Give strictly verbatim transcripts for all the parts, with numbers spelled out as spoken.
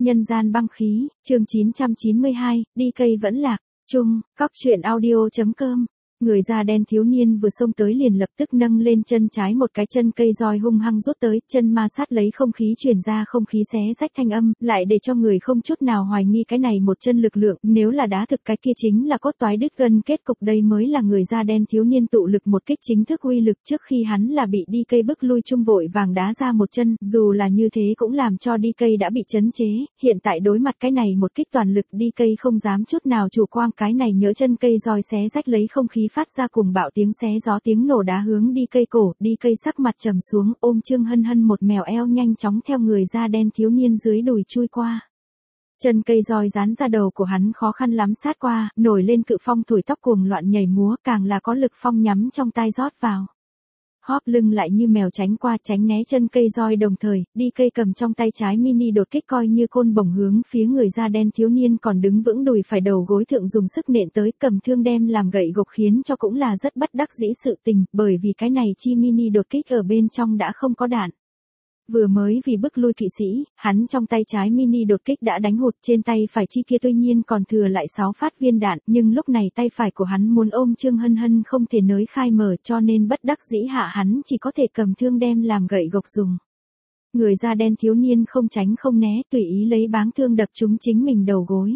Nhân gian băng khí, chương chín trăm chín mươi hai, đi cây vẫn lạc, chung, cóc truyện audio.com. Người da đen thiếu niên vừa xông tới liền lập tức nâng lên chân trái một cái chân cây roi hung hăng rút tới, chân ma sát lấy không khí truyền ra không khí xé rách thanh âm, lại để cho người không chút nào hoài nghi cái này một chân lực lượng, nếu là đá thực cái kia chính là cốt toái đứt gân, kết cục đây mới là người da đen thiếu niên tụ lực một kích chính thức uy lực. Trước khi hắn là bị đi cây bức lui chung vội vàng đá ra một chân, dù là như thế cũng làm cho đi cây đã bị chấn chế, hiện tại đối mặt cái này một kích toàn lực, đi cây không dám chút nào chủ quan, cái này nhỡ chân cây roi xé rách lấy không khí phát ra cùng bạo tiếng xé gió, tiếng nổ đá hướng đi cây cổ, đi cây sắc mặt trầm xuống, ôm Trương Hân Hân một mèo eo nhanh chóng theo người da đen thiếu niên dưới đùi chui qua. Chân cây roi dán ra đầu của hắn khó khăn lắm sát qua, nổi lên cự phong thổi tóc cuồng loạn nhảy múa, càng là có lực phong nhắm trong tai rót vào. Hóp lưng lại như mèo tránh qua tránh né chân cây roi, đồng thời, đi cây cầm trong tay trái mini đột kích coi như côn bổng hướng phía người da đen thiếu niên còn đứng vững đùi phải đầu gối thượng dùng sức nện tới, cầm thương đem làm gậy gộc khiến cho cũng là rất bất đắc dĩ sự tình, bởi vì cái này chi mini đột kích ở bên trong đã không có đạn. Vừa mới vì bức lui kỵ sĩ, hắn trong tay trái mini đột kích đã đánh hụt, trên tay phải chi kia tuy nhiên còn thừa lại sáu phát viên đạn, nhưng lúc này tay phải của hắn muốn ôm Trương Hân Hân không thể nới khai mở, cho nên bất đắc dĩ hạ hắn chỉ có thể cầm thương đem làm gậy gộc dùng. Người da đen thiếu niên không tránh không né, tùy ý lấy báng thương đập trúng chính mình đầu gối.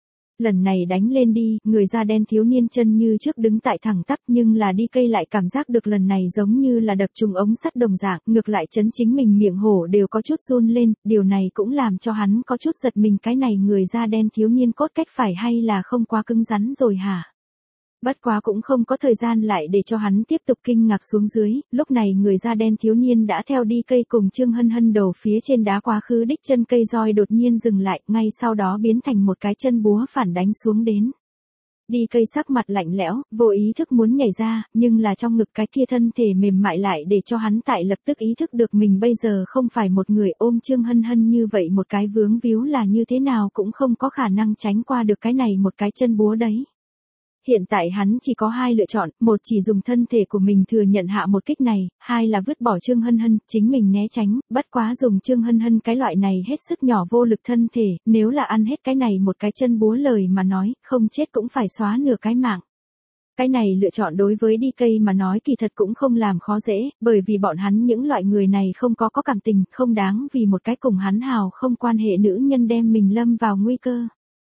Lần này đánh lên đi, người da đen thiếu niên chân như trước đứng tại thẳng tắp, nhưng là đi cây lại cảm giác được lần này giống như là đập trúng ống sắt đồng dạng, ngược lại chấn chính mình miệng hổ đều có chút run lên, điều này cũng làm cho hắn có chút giật mình, cái này người da đen thiếu niên cốt cách phải hay là không quá cứng rắn rồi hả? Bất quá cũng không có thời gian lại để cho hắn tiếp tục kinh ngạc xuống dưới, lúc này người da đen thiếu niên đã theo đi cây cùng Trương Hân Hân đầu phía trên đá quá khứ đích chân cây roi đột nhiên dừng lại, ngay sau đó biến thành một cái chân búa phản đánh xuống đến. Đi cây sắc mặt lạnh lẽo, vô ý thức muốn nhảy ra, nhưng là trong ngực cái kia thân thể mềm mại lại để cho hắn tại lập tức ý thức được mình bây giờ không phải một người, ôm Trương Hân Hân như vậy một cái vướng víu là như thế nào cũng không có khả năng tránh qua được cái này một cái chân búa đấy. Hiện tại hắn chỉ có hai lựa chọn, một chỉ dùng thân thể của mình thừa nhận hạ một kích này, hai là vứt bỏ Trương Hân Hân, chính mình né tránh, bất quá dùng Trương Hân Hân cái loại này hết sức nhỏ vô lực thân thể, nếu là ăn hết cái này một cái chân búa lời mà nói, không chết cũng phải xóa nửa cái mạng. Cái này lựa chọn đối với đi cây mà nói kỳ thật cũng không làm khó dễ, bởi vì bọn hắn những loại người này không có có cảm tình, không đáng vì một cái cùng hắn hào không quan hệ nữ nhân đem mình lâm vào nguy cơ.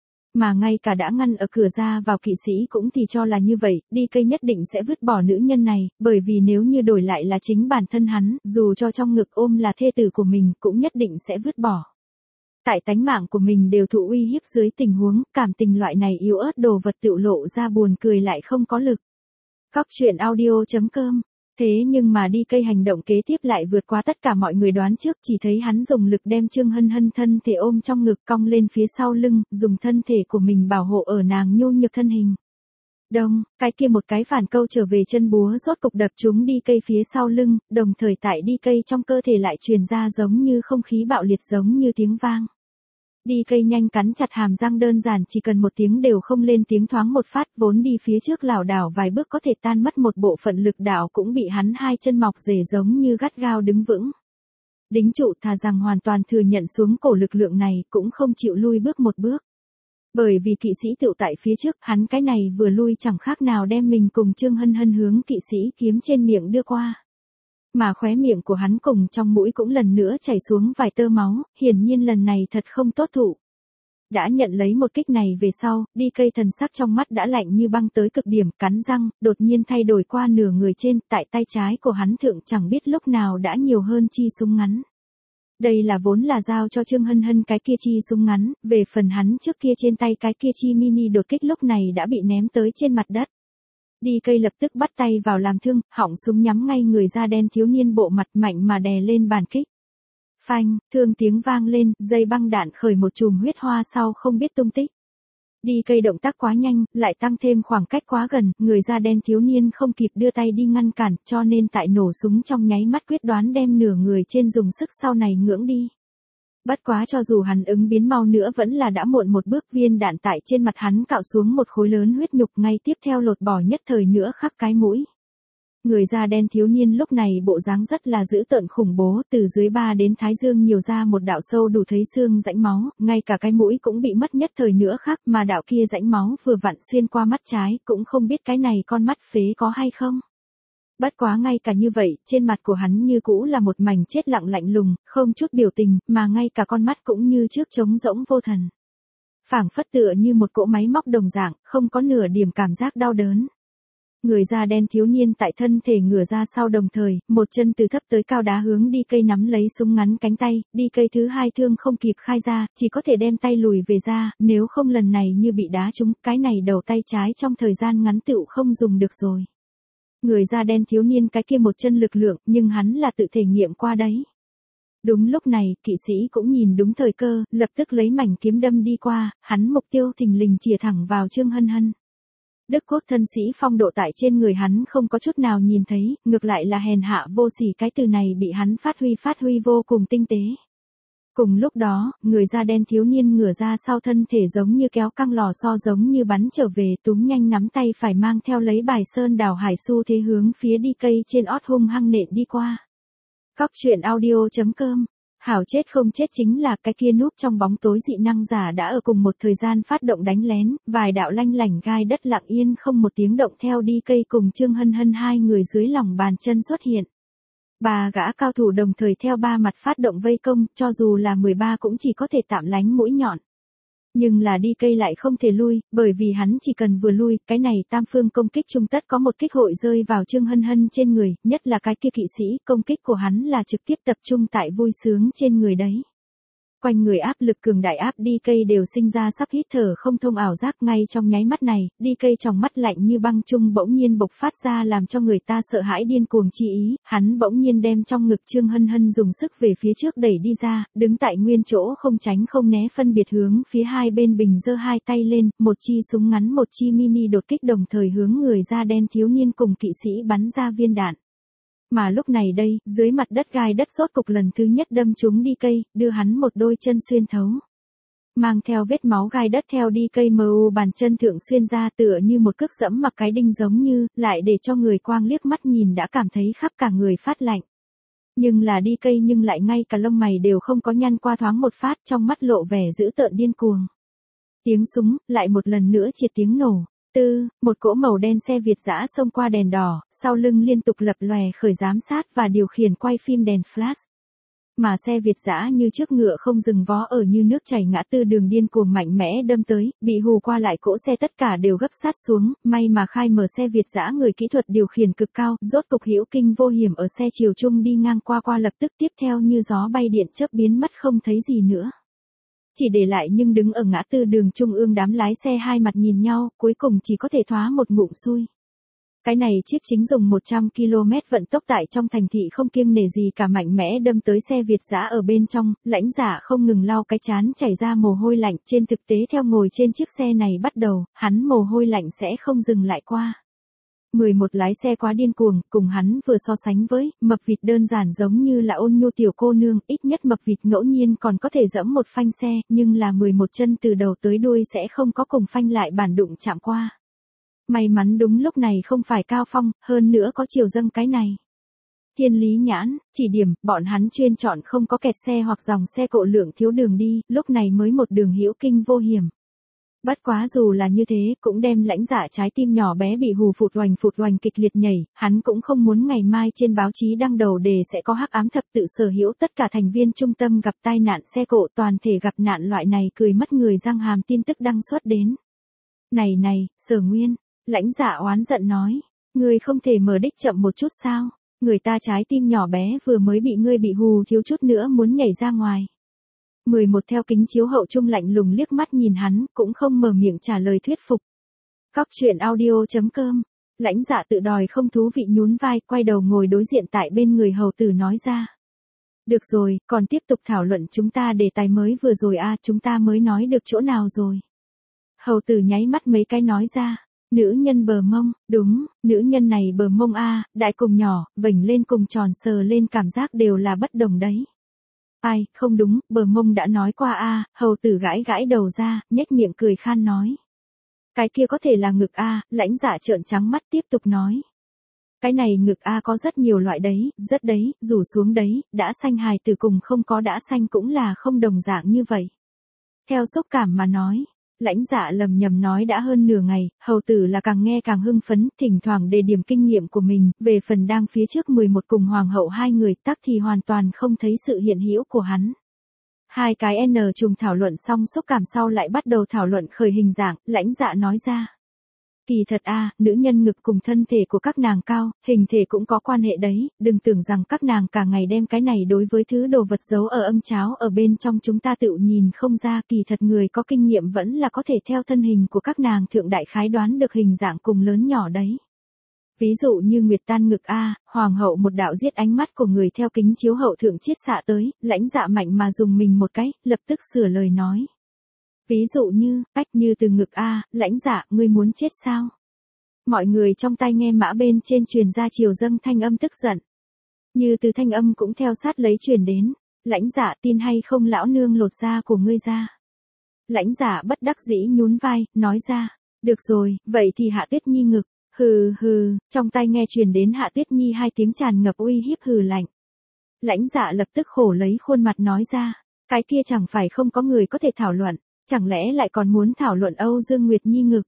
Mà ngay cả đã ngăn ở cửa ra vào kỵ sĩ cũng thì cho là như vậy, đi cây nhất định sẽ vứt bỏ nữ nhân này, bởi vì nếu như đổi lại là chính bản thân hắn, dù cho trong ngực ôm là thê tử của mình cũng nhất định sẽ vứt bỏ. Tại tánh mạng của mình đều thụ uy hiếp dưới tình huống, cảm tình loại này yếu ớt đồ vật tựu lộ ra buồn cười lại không có lực. Cóc truyện audio.com. Thế nhưng mà đi cây hành động kế tiếp lại vượt qua tất cả mọi người đoán trước, chỉ thấy hắn dùng lực đem Trương Hân Hân thân thể ôm trong ngực cong lên phía sau lưng, dùng thân thể của mình bảo hộ ở nàng nhô nhược thân hình. Đông, cái kia một cái phản câu trở về chân búa rốt cục đập trúng đi cây phía sau lưng, đồng thời tại đi cây trong cơ thể lại truyền ra giống như không khí bạo liệt giống như tiếng vang. Đi cây nhanh cắn chặt hàm răng, đơn giản chỉ cần một tiếng đều không lên tiếng, thoáng một phát vốn đi phía trước lảo đảo vài bước có thể tan mất một bộ phận lực đạo cũng bị hắn hai chân mọc rể giống như gắt gao đứng vững. Đính trụ, thà rằng hoàn toàn thừa nhận xuống cổ lực lượng này cũng không chịu lui bước một bước. Bởi vì kỵ sĩ tựu tại phía trước, hắn cái này vừa lui chẳng khác nào đem mình cùng Trương Hân Hân hướng kỵ sĩ kiếm trên miệng đưa qua. Mà khóe miệng của hắn cùng trong mũi cũng lần nữa chảy xuống vài tơ máu, hiển nhiên lần này thật không tốt thụ. Đã nhận lấy một kích này về sau, đi cây thần sắc trong mắt đã lạnh như băng tới cực điểm, cắn răng, đột nhiên thay đổi qua nửa người trên, tại tay trái của hắn thượng chẳng biết lúc nào đã nhiều hơn chi súng ngắn. Đây là vốn là giao cho Trương Hân Hân cái kia chi súng ngắn, về phần hắn trước kia trên tay cái kia chi mini đột kích lúc này đã bị ném tới trên mặt đất. Đi cây lập tức bắt tay vào làm thương, họng súng nhắm ngay người da đen thiếu niên bộ mặt mạnh mà đè lên bàn kích. Phanh, thương tiếng vang lên, dây băng đạn khởi một chùm huyết hoa sau không biết tung tích. Đi cây động tác quá nhanh, lại tăng thêm khoảng cách quá gần, người da đen thiếu niên không kịp đưa tay đi ngăn cản, cho nên tại nổ súng trong nháy mắt quyết đoán đem nửa người trên dùng sức sau này ngưỡng đi. Bất quá cho dù hắn ứng biến mau nữa vẫn là đã muộn một bước, viên đạn tại trên mặt hắn cạo xuống một khối lớn huyết nhục, ngay tiếp theo lột bỏ nhất thời nữa khắp cái mũi. Người da đen thiếu niên lúc này bộ dáng rất là dữ tợn khủng bố, từ dưới ba đến thái dương nhiều ra một đạo sâu đủ thấy xương rãnh máu, ngay cả cái mũi cũng bị mất nhất thời nữa khác, mà đạo kia rãnh máu vừa vặn xuyên qua mắt trái, cũng không biết cái này con mắt phế có hay không. Bất quá ngay cả như vậy, trên mặt của hắn như cũ là một mảnh chết lặng lạnh lùng, không chút biểu tình, mà ngay cả con mắt cũng như trước trống rỗng vô thần. Phảng phất tựa như một cỗ máy móc đồng dạng, không có nửa điểm cảm giác đau đớn. Người da đen thiếu niên tại thân thể ngửa ra sau đồng thời, một chân từ thấp tới cao đá hướng đi cây nắm lấy súng ngắn cánh tay, đi cây thứ hai thương không kịp khai ra, chỉ có thể đem tay lùi về ra, nếu không lần này như bị đá trúng, cái này đầu tay trái trong thời gian ngắn tựu không dùng được rồi. Người da đen thiếu niên cái kia một chân lực lượng, nhưng hắn là tự thể nghiệm qua đấy. Đúng lúc này, kỵ sĩ cũng nhìn đúng thời cơ, lập tức lấy mảnh kiếm đâm đi qua, hắn mục tiêu thình lình chìa thẳng vào Trương Hân Hân. Đức quốc thân sĩ phong độ tại trên người hắn không có chút nào nhìn thấy, ngược lại là hèn hạ vô sỉ, cái từ này bị hắn phát huy phát huy vô cùng tinh tế. Cùng lúc đó, người da đen thiếu niên ngửa ra sau thân thể giống như kéo căng lò xo giống như bắn trở về, túm nhanh nắm tay phải mang theo lấy bài sơn đảo hải xu thế hướng phía đi cây trên ót hung hăng nện đi qua. Cóc truyện audio chấm com. Hảo chết không chết chính là cái kia núp trong bóng tối dị năng giả đã ở cùng một thời gian phát động đánh lén, vài đạo lanh lảnh gai đất lặng yên không một tiếng động theo đi cây cùng Trương Hân Hân hai người dưới lòng bàn chân xuất hiện. Ba gã cao thủ đồng thời theo ba mặt phát động vây công, cho dù là mười ba cũng chỉ có thể tạm lánh mũi nhọn. Nhưng là đi cây lại không thể lui, bởi vì hắn chỉ cần vừa lui, cái này tam phương công kích chung tất có một kích hội rơi vào Trương Hân Hân trên người, nhất là cái kia kỵ sĩ, công kích của hắn là trực tiếp tập trung tại vui sướng trên người đấy. Quanh người áp lực cường đại áp đi cây đều sinh ra sắp hít thở không thông ảo giác, ngay trong nháy mắt này, đi cây trong mắt lạnh như băng chung bỗng nhiên bộc phát ra làm cho người ta sợ hãi điên cuồng chi ý, hắn bỗng nhiên đem trong ngực Trương Hân Hân dùng sức về phía trước đẩy đi ra, đứng tại nguyên chỗ không tránh không né phân biệt hướng phía hai bên bình giơ hai tay lên, một chi súng ngắn một chi mini đột kích đồng thời hướng người da đen thiếu niên cùng kỵ sĩ bắn ra viên đạn. Mà lúc này đây, dưới mặt đất gai đất sốt cục lần thứ nhất đâm trúng đi cây, đưa hắn một đôi chân xuyên thấu. Mang theo vết máu gai đất theo đi cây mờ u bàn chân thượng xuyên ra tựa như một cước dẫm mặc cái đinh giống như, lại để cho người quang liếc mắt nhìn đã cảm thấy khắp cả người phát lạnh. Nhưng là đi cây nhưng lại ngay cả lông mày đều không có nhăn qua thoáng một phát, trong mắt lộ vẻ dữ tợn điên cuồng. Tiếng súng, lại một lần nữa triệt tiếng nổ. Tư, một cỗ màu đen xe Việt dã xông qua đèn đỏ, sau lưng liên tục lập lòe khởi giám sát và điều khiển quay phim đèn flash. Mà xe Việt dã như trước ngựa không dừng vó ở như nước chảy ngã tư đường điên cuồng mạnh mẽ đâm tới, bị hù qua lại cỗ xe tất cả đều gấp sát xuống, may mà khai mở xe Việt dã người kỹ thuật điều khiển cực cao, rốt cục hữu kinh vô hiểm ở xe chiều chung đi ngang qua qua lập tức tiếp theo như gió bay điện chớp biến mất không thấy gì nữa. Chỉ để lại nhưng đứng ở ngã tư đường trung ương đám lái xe hai mặt nhìn nhau, cuối cùng chỉ có thể thoá một ngụm xui. Cái này chiếc chính dùng một trăm ki lô mét vận tốc tại trong thành thị không kiêng nể gì cả mạnh mẽ đâm tới xe Việt dã ở bên trong, lãnh giả không ngừng lau cái trán chảy ra mồ hôi lạnh, trên thực tế theo ngồi trên chiếc xe này bắt đầu, hắn mồ hôi lạnh sẽ không dừng lại qua. mười một lái xe quá điên cuồng, cùng hắn vừa so sánh với, mập vịt đơn giản giống như là ôn nhu tiểu cô nương, ít nhất mập vịt ngẫu nhiên còn có thể dẫm một phanh xe, nhưng là mười một chân từ đầu tới đuôi sẽ không có cùng phanh lại bản đụng chạm qua. May mắn đúng lúc này không phải Cao Phong, hơn nữa có chiều dâng cái này. Thiên lý nhãn, chỉ điểm, bọn hắn chuyên chọn không có kẹt xe hoặc dòng xe cộ lượng thiếu đường đi, lúc này mới một đường hữu kinh vô hiểm. Bất quá dù là như thế, cũng đem lãnh giả trái tim nhỏ bé bị hù phụt oành phụt oành kịch liệt nhảy, hắn cũng không muốn ngày mai trên báo chí đăng đầu đề sẽ có hắc ám thập tự sở hữu tất cả thành viên trung tâm gặp tai nạn xe cộ toàn thể gặp nạn loại này cười mất người răng hàm tin tức đăng xuất đến. Này này, Sở Nguyên, lãnh giả oán giận nói, ngươi không thể mở đích chậm một chút sao, người ta trái tim nhỏ bé vừa mới bị ngươi bị hù thiếu chút nữa muốn nhảy ra ngoài. mười một theo kính chiếu hậu trung lạnh lùng liếc mắt nhìn hắn, cũng không mở miệng trả lời thuyết phục. Cóc truyện audio chấm com. Lãnh dạ tự đòi không thú vị nhún vai, quay đầu ngồi đối diện tại bên người hầu tử nói ra. Được rồi, còn tiếp tục thảo luận chúng ta đề tài mới vừa rồi a, à, chúng ta mới nói được chỗ nào rồi. Hầu tử nháy mắt mấy cái nói ra. Nữ nhân bờ mông, đúng, nữ nhân này bờ mông a, à, đại cùng nhỏ, vểnh lên cùng tròn sờ lên cảm giác đều là bất đồng đấy. Ai, không đúng, bờ mông đã nói qua a, à, hầu tử gãi gãi đầu ra, nhếch miệng cười khan nói. Cái kia có thể là ngực a, à, lãnh dạ trợn trắng mắt tiếp tục nói. Cái này ngực a có rất nhiều loại đấy, rất đấy, rủ xuống đấy, đã sanh hài tử cùng không có đã sanh cũng là không đồng dạng như vậy. Theo xúc cảm mà nói, Lãnh Dạ lầm nhầm nói đã hơn nửa ngày, hầu tử là càng nghe càng hưng phấn, thỉnh thoảng đề điểm kinh nghiệm của mình, về phần đang phía trước mười một cùng hoàng hậu hai người tắc thì hoàn toàn không thấy sự hiện hữu của hắn. Hai cái N trùng thảo luận xong xúc cảm sau lại bắt đầu thảo luận khởi hình dạng, Lãnh Dạ nói ra. Kỳ thật a, nữ nhân ngực cùng thân thể của các nàng cao, hình thể cũng có quan hệ đấy, đừng tưởng rằng các nàng cả ngày đem cái này đối với thứ đồ vật giấu ở âm cháo ở bên trong chúng ta tự nhìn không ra, kỳ thật người có kinh nghiệm vẫn là có thể theo thân hình của các nàng thượng đại khái đoán được hình dạng cùng lớn nhỏ đấy. Ví dụ như Nguyệt Tan ngực a, hoàng hậu một đạo giết ánh mắt của người theo kính chiếu hậu thượng chiết xạ tới, Lãnh Dạ mạnh mà dùng mình một cái, lập tức sửa lời nói. Ví dụ như, bách như từ ngực a, Lãnh Dạ, ngươi muốn chết sao? Mọi người trong tai nghe mã bên trên truyền ra chiều dâng thanh âm tức giận. Như từ thanh âm cũng theo sát lấy truyền đến, Lãnh Dạ tin hay không lão nương lột da của ngươi ra. Lãnh Dạ bất đắc dĩ nhún vai, nói ra, được rồi, vậy thì Hạ Tuyết Nhi ngực, hừ hừ, trong tai nghe truyền đến Hạ Tuyết Nhi hai tiếng tràn ngập uy hiếp hừ lạnh. Lãnh Dạ lập tức khổ lấy khuôn mặt nói ra, cái kia chẳng phải không có người có thể thảo luận. Chẳng lẽ lại còn muốn thảo luận Âu Dương Nguyệt Nhi ngực?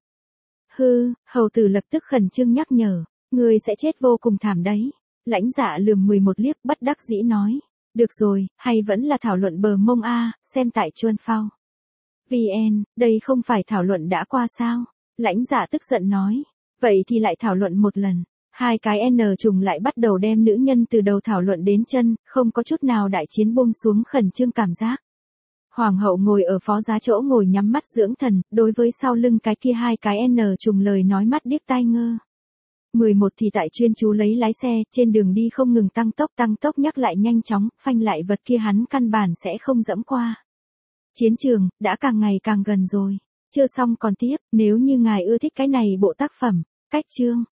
Hư, hầu tử lập tức khẩn trương nhắc nhở, người sẽ chết vô cùng thảm đấy. Lãnh Dạ lườm mười một liếc bất đắc dĩ nói, được rồi, hay vẫn là thảo luận bờ mông a, xem tại Chuân Phao. vê en, đây không phải thảo luận đã qua sao? Lãnh Dạ tức giận nói, vậy thì lại thảo luận một lần. Hai cái N trùng lại bắt đầu đem nữ nhân từ đầu thảo luận đến chân, không có chút nào đại chiến buông xuống khẩn trương cảm giác. Hoàng hậu ngồi ở phó giá chỗ ngồi nhắm mắt dưỡng thần, đối với sau lưng cái kia hai cái N trùng lời nói mắt điếc tai ngơ. mười một thì tại chuyên chú lấy lái xe, trên đường đi không ngừng tăng tốc tăng tốc nhắc lại nhanh chóng, phanh lại vật kia hắn căn bản sẽ không dẫm qua. Chiến trường, đã càng ngày càng gần rồi. Chưa xong còn tiếp, nếu như ngài ưa thích cái này bộ tác phẩm, cách chương.